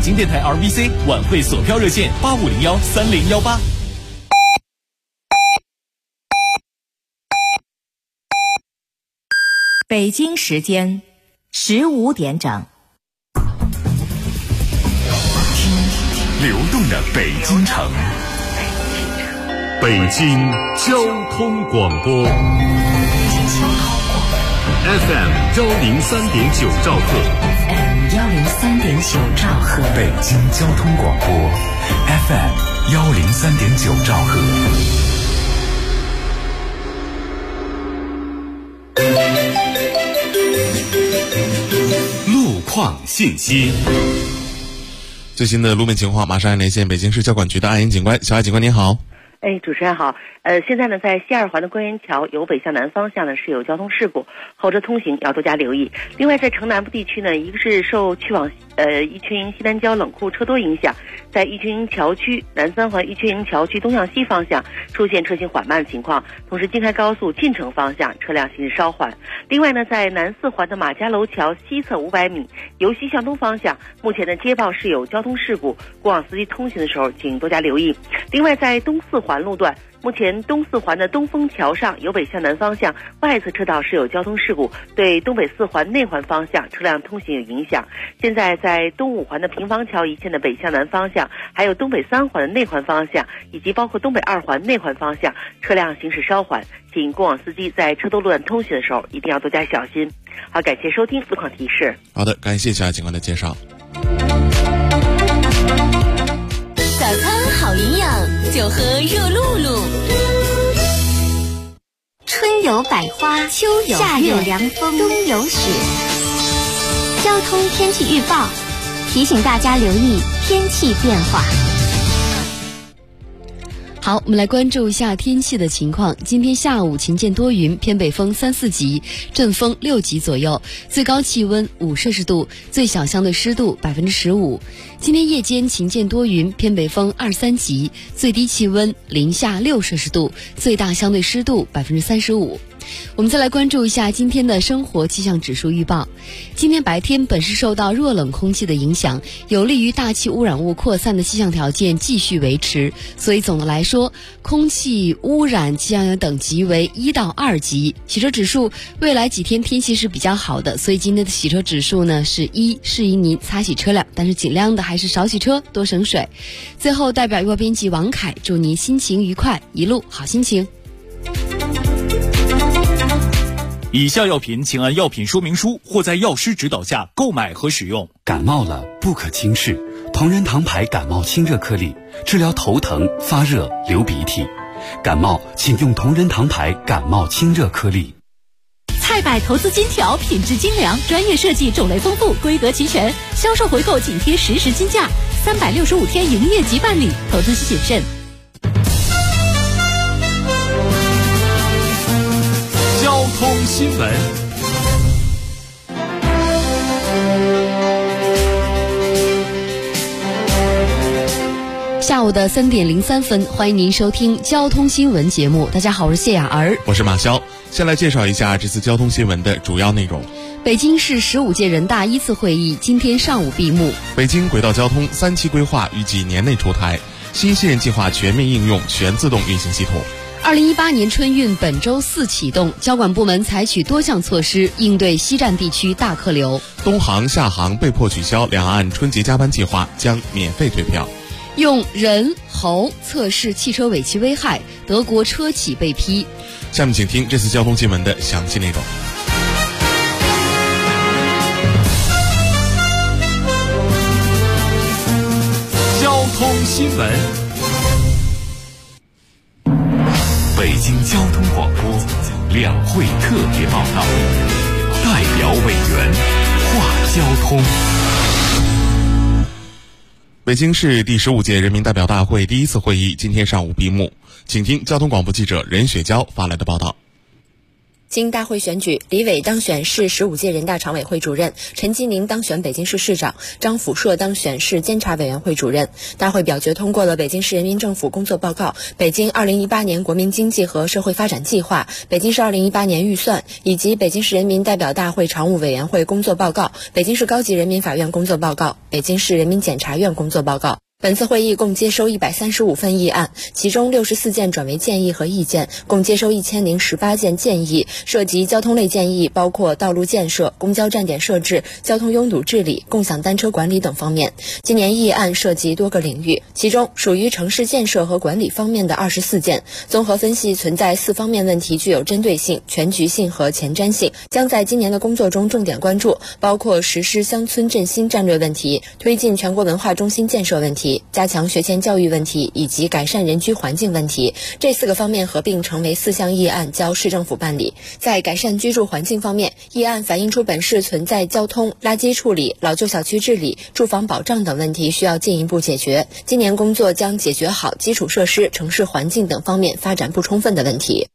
京电台 RVC 晚会索票热线85013018。 北京时间15点整。 流动的北京城，北京交通广播 FM 103.9兆赫 103.9兆赫， 北京交通广播 FM 103.9兆赫。路况信息。 最新的路面情况，马上连线北京市交管局的安英警官。小艾警官您好。 主持人好。现在呢，在西二环的官园桥由北向南方向呢是有交通事故，后车通行要多加留意。另外，在城南部地区呢，一个是受去往一群营西南郊冷库车多影响，在一群营桥区南三环一群营桥区东向西方向出现车行缓慢情况，同时京开高速进城方向车辆行驶稍缓。另外呢，在南四环的马家楼桥西侧500米由西向东方向，目前的接报是有交通事故，过往司机通行的时候请多加留意。另外，在东四环路段，目前东四环的东风桥上由北向南方向外侧车道是有交通事故，对东北四环内环方向车辆通行有影响。现在在东五环的平房桥一线的北向南方向，还有东北三环的内环方向，以及包括东北二环内环方向，车辆行驶稍缓，请过往司机在车多路段通行的时候一定要多加小心。好，感谢收听路况提示。 好的，感谢小艾警官的介绍。 早餐好营养，就喝热露露。春有百花，秋有夏有凉风，冬有雪。交通天气预报提醒大家留意天气变化。 好，我们来关注一下天气的情况。今天下午晴间多云，偏北风3、4级，阵风6级左右，最高气温5摄氏度，最小相对湿度15%。今天夜间晴间多云，偏北风2、3级，最低气温零下6摄氏度，最大相对湿度35%。我们再来关注一下今天的生活气象指数预报。今天白天本市受到弱冷空气的影响，有利于大气污染物扩散的气象条件继续维持，所以总的来说，空气污染气象等级为1到2级。洗车指数未来几天天气是比较好的，所以今天的洗车指数呢是1，适宜您擦洗车辆，但是尽量的还是少洗车，多省水。最后代表预报编辑王凯祝您心情愉快，一路好心情。 以下药品请按药品说明书或在药师指导下购买和使用。 感冒了不可轻视，同仁堂牌感冒清热颗粒，治疗头疼、发热、流鼻涕。感冒请用同仁堂牌感冒清热颗粒。 菜百投资金条品质精良，专业设计，种类丰富，规格齐全，销售回购紧贴实时金价，365天营业即办理，投资需谨慎。 交通新闻。 下午的3点03分，欢迎您收听交通新闻节目。大家好，我是谢雅儿， 我是马潇。先来介绍一下这次交通新闻的主要内容。 北京市15届人大1次会议今天上午闭幕。 北京轨道交通3期规划预计年内出台，新线计划全面应用全自动运行系统。 2018年春运本周4启动，交管部门采取多项措施应对西站地区大客流。 东航、厦航被迫取消两岸春节加班计划，将免费退票。 用人猴测试汽车尾气危害，德国车企被批。 下面请听这次交通新闻的详细内容。 交通新闻。 北京交通广播两会特别报道，代表委员话交通。 北京市第15届人民代表大会第1次会议今天上午闭幕，请听交通广播记者任雪娇发来的报道。 经大会选举，李伟当选市15届人大常委会主任，陈吉宁当选北京市市长，张辅硕当选市监察委员会主任。大会表决通过了北京市人民政府工作报告、北京2018年国民经济和社会发展计划、北京市2018年预算以及北京市人民代表大会常务委员会工作报告、北京市高级人民法院工作报告、北京市人民检察院工作报告。本次会议共接收135份议案，其中64件转为建议和意见，共接收1018件建议，涉及交通类建议包括道路建设、公交站点设置、交通拥堵治理、共享单车管理等方面。今年议案涉及多个领域，其中属于城市建设和管理方面的24件，综合分析存在4方面问题，具有针对性、全局性和前瞻性，将在今年的工作中重点关注，包括实施乡村振兴战略问题、推进全国文化中心建设问题、加强学前教育问题以及改善人居环境问题。这4个方面合并成为4项议案交市政府办理。在改善居住环境方面，议案反映出本市存在交通、垃圾处理、老旧小区治理、住房保障等问题需要进一步解决。今年工作将解决好基础设施、城市环境等方面发展不充分的问题。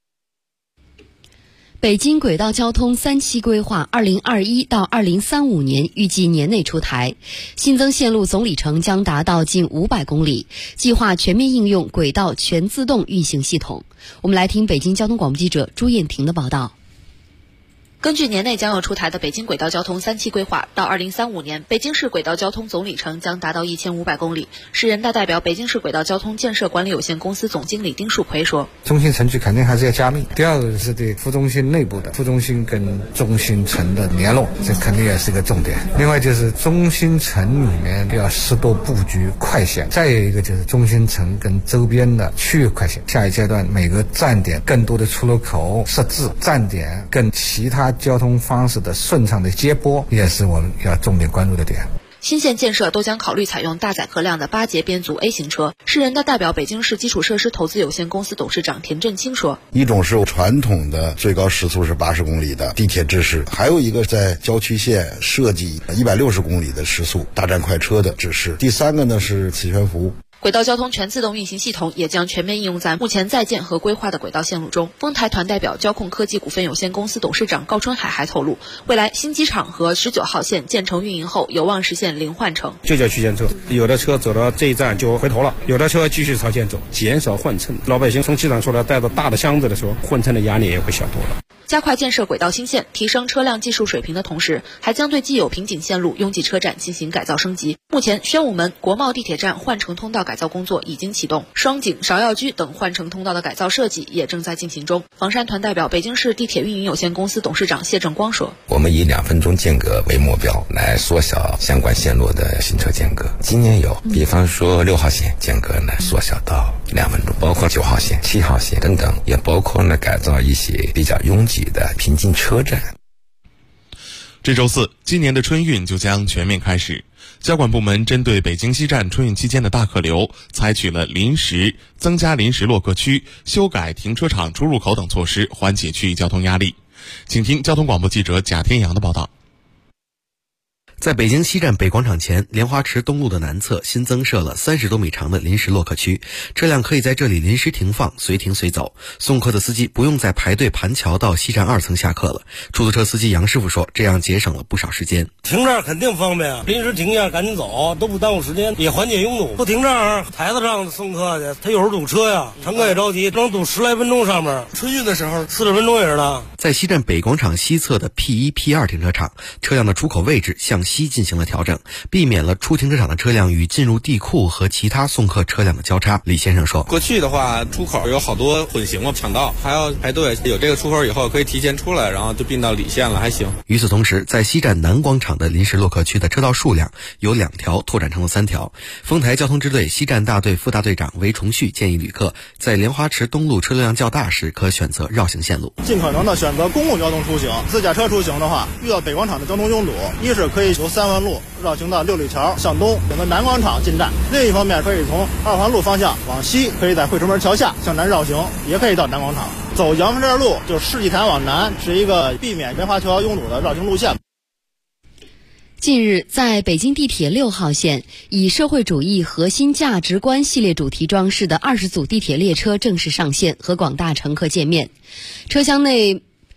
北京轨道交通3期规划2021到2035年预计年内出台，新增线路总里程将达到近500公里，计划全面应用轨道全自动运行系统。我们来听北京交通广播记者朱艳婷的报道。 根据年内将要出台的北京轨道交通3期规划，到2035年，北京市轨道交通总里程将达到1500公里。市人大代表北京市轨道交通建设管理有限公司总经理丁树奎说：“ 中心城区肯定还是要加密。第二个是对副中心内部的副中心跟中心城的联络，这肯定也是一个重点。另外就是中心城里面要适度布局快线，再有一个就是中心城跟周边的区域快线。下一阶段每个站点更多的出入口设置，站点跟其他交通方式的顺畅的接驳，也是我们要重点关注的点。” 新线建设都将考虑采用大载客量的8节编组 A 型车。市人大代表北京市基础设施投资有限公司董事长田振清说：“ 一种是传统的最高时速是80公里的地铁制式，还有一个在郊区线设计160公里的时速大站快车的制式。第三个呢是磁悬浮。” 轨道交通全自动运行系统也将全面应用在目前在建和规划的轨道线路中。丰台团代表交控科技股份有限公司董事长高春海还透露，未来新机场和19号线建成运营后，有望实现零换乘。 就叫区间车，有的车走到这一站就回头了，有的车继续朝前走，减少换乘。老百姓从机场出来带着大的箱子的时候，换乘的压力也会小多了。 加快建设轨道新线，提升车辆技术水平的同时，还将对既有瓶颈线路、拥挤车站进行改造升级。目前，宣武门、国贸地铁站换乘通道改造工作已经启动，双井、芍药居等换乘通道的改造设计也正在进行中。房山团代表北京市地铁运营有限公司董事长谢正光说：“ 我们以2分钟间隔为目标，来缩小相关线路的行车间隔。今年有，比方说6号线间隔呢缩小到2分钟，包括9号线、7号线等等，也包括呢改造一些比较拥挤的瓶颈车站。” 这周4，今年的春运就将全面开始。交管部门针对北京西站春运期间的大客流，采取了增加临时落客区、修改停车场出入口等措施，缓解区域交通压力。请听交通广播记者贾天阳的报道。 在北京西站北广场前莲花池东路的南侧新增设了30多米长的临时落客区，车辆可以在这里临时停放，随停随走。送客的司机不用再排队盘桥到西站2层下客了。出租车司机杨师傅说，这样节省了不少时间。 停这儿肯定方便啊，临时停一下赶紧走，都不耽误时间，也缓解拥堵。不停这儿台子上送客去，他有时候堵车呀，乘客也着急，能堵10来分钟上面。春运的时候40分钟也是的。 在西站北广场西侧的 P1、P2 停车场，车辆的出口位置向西进行了调整，避免了出停车场的车辆与进入地库和其他送客车辆的交叉。李先生说， 过去的话出口有好多混行了，抢道还要排队，有这个出口以后可以提前出来，然后就并到里线了，还行。 与此同时，在西站南广场的临时落客区的车道数量由2条拓展成了3条。丰台交通支队西站大队副大队长韦崇旭建议旅客在莲花池东路车流量较大时可选择绕行线路， 尽可能的选择公共交通出行。自驾车出行的话，遇到北广场的交通拥堵，一是可以由3环路绕行到6里桥向东，选择南广场进站；另一方面可以从2环路方向往西，可以在惠城门桥下向南绕行，也可以到南广场。走杨府镇路就是世纪坛往南，是一个避免莲花桥拥堵的绕行路线。 近日，在北京地铁6号线，以社会主义核心价值观系列主题装饰的20组地铁列车正式上线，和广大乘客见面。车厢内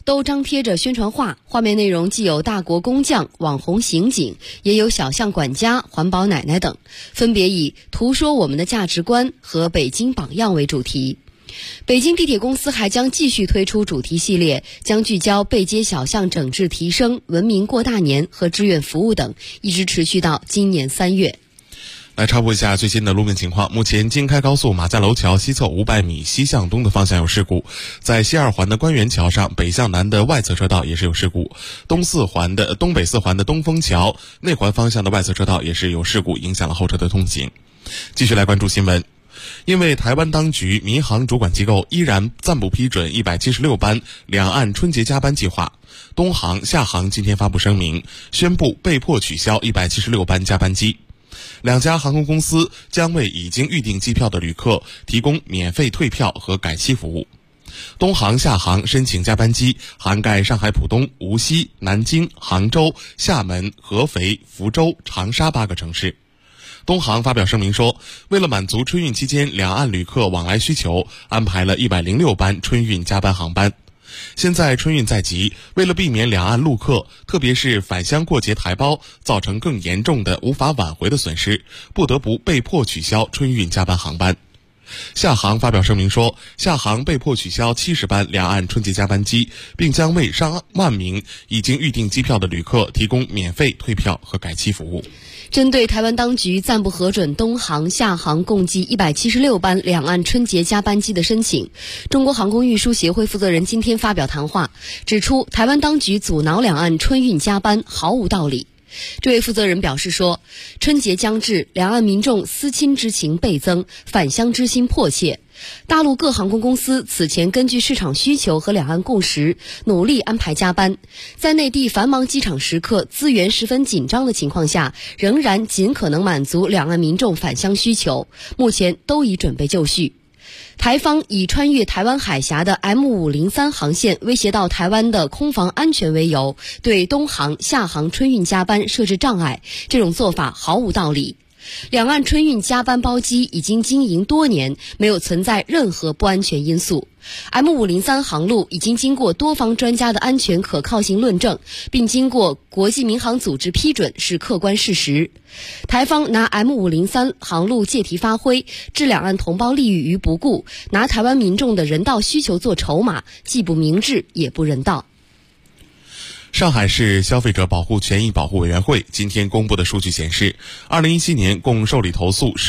都张贴着宣传画，画面内容既有大国工匠、网红刑警，也有小巷管家、环保奶奶等，分别以图说我们的价值观和北京榜样为主题。北京地铁公司还将继续推出主题系列，将聚焦背街小巷整治提升、文明过大年和志愿服务等，一直持续到今年3月。 来插播一下最新的路面情况。目前京开高速马家楼桥西侧500米西向东的方向有事故，在西2环的官园桥上北向南的外侧车道也是有事故，东北4环的东风桥内环方向的外侧车道也是有事故，影响了后车的通行。继续来关注新闻。因为台湾当局民航主管机构依然暂不批准176班两岸春节加班计划，东航、厦航今天发布声明，宣布被迫取消176班加班机。两家航空公司将为已经预订机票的旅客提供免费退票和改期服务。东航、厦航申请加班机涵盖上海浦东、无锡、南京、杭州、厦门、合肥、福州、长沙8个城市。东航发表声明说，为了满足春运期间两岸旅客往来需求，安排了106班春运加班航班。现在春运在即，为了避免两岸陆客，特别是返乡过节台胞造成更严重的无法挽回的损失，不得不被迫取消春运加班航班。厦航发表声明说，厦航被迫取消70班两岸春节加班机，并将为上万名已经预订机票的旅客提供免费退票和改期服务。 针对台湾当局暂不核准东航、厦航共计176班两岸春节加班机的申请，中国航空运输协会负责人今天发表谈话，指出台湾当局阻挠两岸春运加班毫无道理。这位负责人表示说，春节将至，两岸民众思亲之情倍增，返乡之心迫切。大陆各航空公司此前根据市场需求和两岸共识，努力安排加班，在内地繁忙机场时刻、资源十分紧张的情况下，仍然尽可能满足两岸民众返乡需求，目前都已准备就绪。台方以穿越台湾海峡的 M503 航线威胁到台湾的空防安全为由，对东航、厦航春运加班设置障碍，这种做法毫无道理。两岸春运加班包机已经经营多年，没有存在任何不安全因素。M503 航路已经经过多方专家的安全可靠性论证，并经过国际民航组织批准，是客观事实。台方拿 M503 航路借题发挥，置两岸同胞利益于不顾，拿台湾民众的人道需求做筹码，既不明智也不人道。 上海市消费者保护权益保护委员会今天公布的数据显示，2017年共受理投诉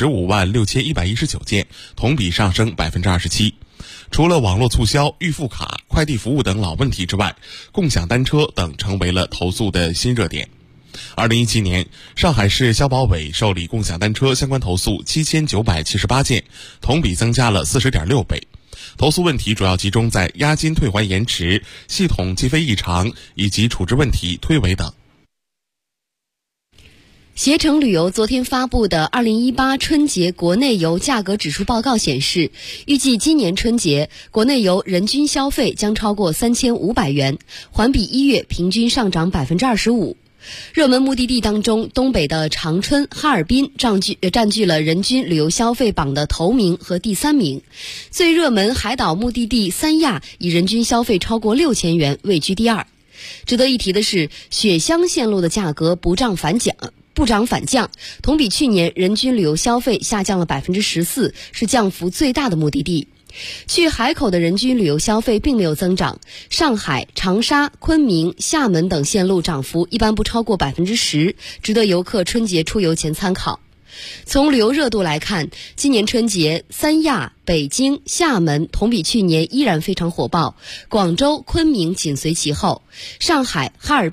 156119件，同比上升27%。除了网络促销、预付卡、快递服务等老问题之外，共享单车等成为了投诉的新热点。2017年，上海市消保委受理共享单车相关投诉7978件，同比增加了40.6倍。投诉问题主要集中在押金退还延迟、系统计费异常以及处置问题、推诿等。 携程旅游昨天发布的2018春节国内游价格指数报告显示，预计今年春节国内游人均消费将超过3500元，环比1月平均上涨25%。热门目的地当中，东北的长春、哈尔滨占据了人均旅游消费榜的头名和第3名。最热门海岛目的地三亚以人均消费超过6000元位居第2。值得一提的是，雪乡线路的价格不涨反降，同比去年人均旅游消费下降了14%，是降幅最大的目的地。去海口的人均旅游消费并没有增长，上海、长沙、昆明、厦门等线路涨幅一般不超过10%，值得游客春节出游前参考。从旅游热度来看，今年春节三亚、北京、厦门同比去年依然非常火爆，广州、昆明紧随其后，上海、哈尔